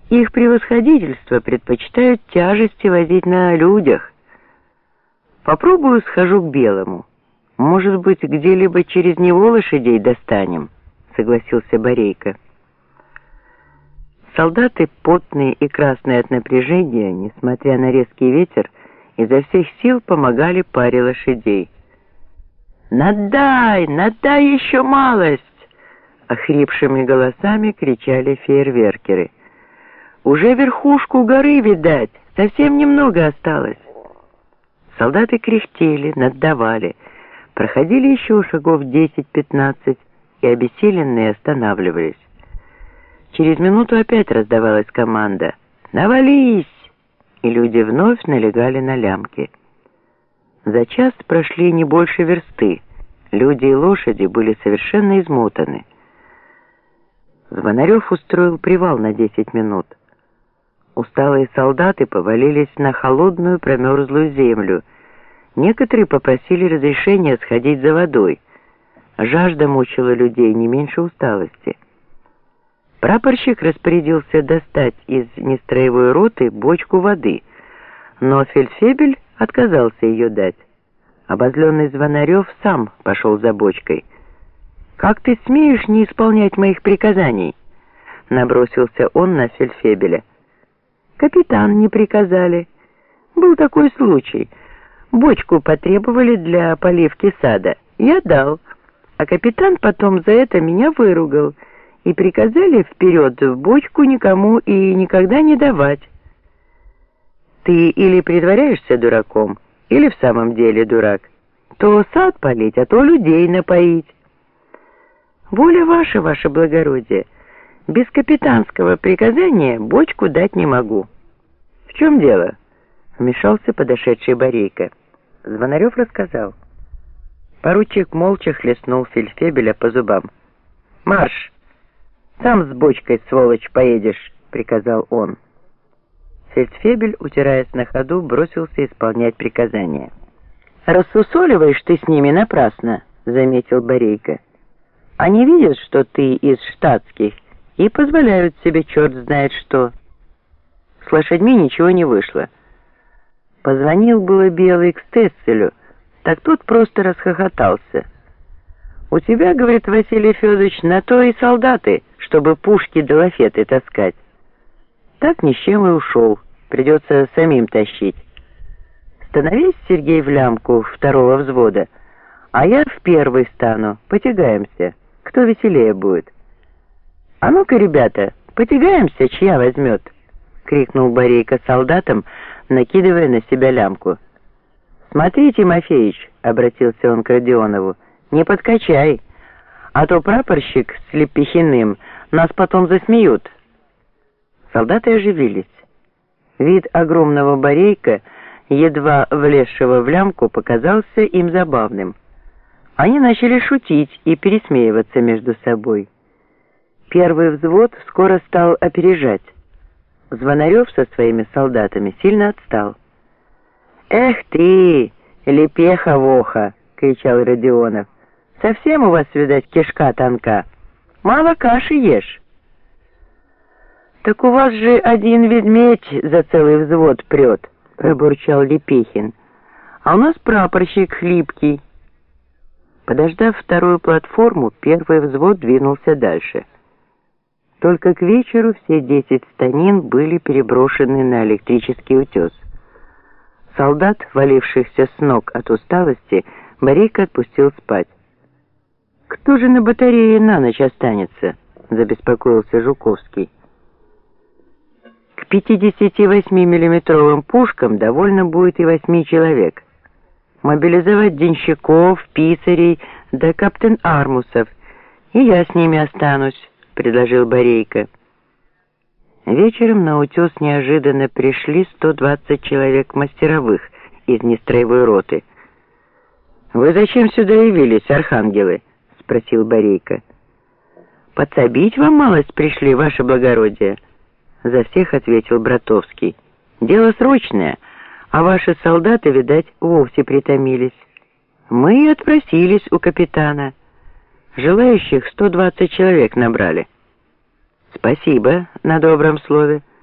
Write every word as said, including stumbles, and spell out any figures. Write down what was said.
Их превосходительство предпочитают тяжести возить на людях. Попробую схожу к Белому. Может быть, где-либо через него лошадей достанем, согласился Борейко. Солдаты, потные и красные от напряжения, несмотря на резкий ветер, изо всех сил помогали паре лошадей. «Надай! Надай еще малость!» — охрипшими голосами кричали фейерверкеры. «Уже верхушку горы видать, совсем немного осталось». Солдаты кряхтели, наддавали, проходили еще шагов десять-пятнадцать и обессиленные останавливались. Через минуту опять раздавалась команда «Навались!», и люди вновь налегали на лямки. За час прошли не больше версты, люди и лошади были совершенно измотаны. Звонарев устроил привал на десять минут. Усталые солдаты повалились на холодную промерзлую землю. Некоторые попросили разрешения сходить за водой. Жажда мучила людей не меньше усталости. Прапорщик распорядился достать из нестроевой роты бочку воды, но фельдфебель отказался ее дать. Обозленный Звонарев сам пошел за бочкой. «Как ты смеешь не исполнять моих приказаний?» Набросился он на фельдфебеля. «Капитан не приказали. Был такой случай. Бочку потребовали для поливки сада. Я дал, а капитан потом за это меня выругал и приказали вперед в бочку никому и никогда не давать». «Ты или притворяешься дураком, или в самом деле дурак. То сад полить, а то людей напоить». «Воля ваша, ваше благородие. Без капитанского приказания бочку дать не могу». «В чем дело?» — вмешался подошедший Борейко. Звонарев рассказал. Поручик молча хлестнул фельдфебеля по зубам. «Марш! Сам с бочкой, сволочь, поедешь!» — приказал он. Фельдфебель, утираясь на ходу, бросился исполнять приказания. «Рассусоливаешь ты с ними напрасно», — заметил Борейко. «Они видят, что ты из штатских, и позволяют себе черт знает что». С лошадьми ничего не вышло. Позвонил было Белый к Стецелю, так тот просто расхохотался. «У тебя, — говорит Василий Федорович, — на то и солдаты, чтобы пушки да лафеты таскать». Так ни с чем и ушел, придется самим тащить. «Становись, Сергей, в лямку второго взвода, а я в первый стану, потягаемся, кто веселее будет». «А ну-ка, ребята, потягаемся, чья возьмет!» — крикнул Борейко солдатам, накидывая на себя лямку. «Смотри, Тимофеич, — обратился он к Родионову, — не подкачай, а то прапорщик с Лепехиным нас потом засмеют». Солдаты оживились. Вид огромного Борейка, едва влезшего в лямку, показался им забавным. Они начали шутить и пересмеиваться между собой. Первый взвод скоро стал опережать. Звонарев со своими солдатами сильно отстал. «Эх ты, лепеха-воха!» — кричал Родионов. «Совсем у вас, видать, кишка тонка. Мало каши ешь». «Так у вас же один ведмедь за целый взвод прет», — пробурчал Лепехин. «А у нас прапорщик хлипкий». Подождав вторую платформу, первый взвод двинулся дальше. Только к вечеру все десять станин были переброшены на электрический утес. Солдат, валившихся с ног от усталости, Борейко отпустил спать. «Кто же на батарее на ночь останется?» — забеспокоился Жуковский. «К пятидесятивосьмимиллиметровым пушкам довольно будет и восьми человек. Мобилизовать денщиков, писарей да каптен-армусов, и я с ними останусь», — предложил Борейко. Вечером на утес неожиданно пришли сто двадцать человек мастеровых из нестроевой роты. «Вы зачем сюда явились, архангелы?» — спросил Борейко. «Подсобить вам малость пришли, ваше благородие», — за всех ответил Братовский. «Дело срочное, а ваши солдаты, видать, вовсе притомились. Мы и отпросились у капитана. Желающих сто двадцать человек набрали». «Спасибо на добром слове.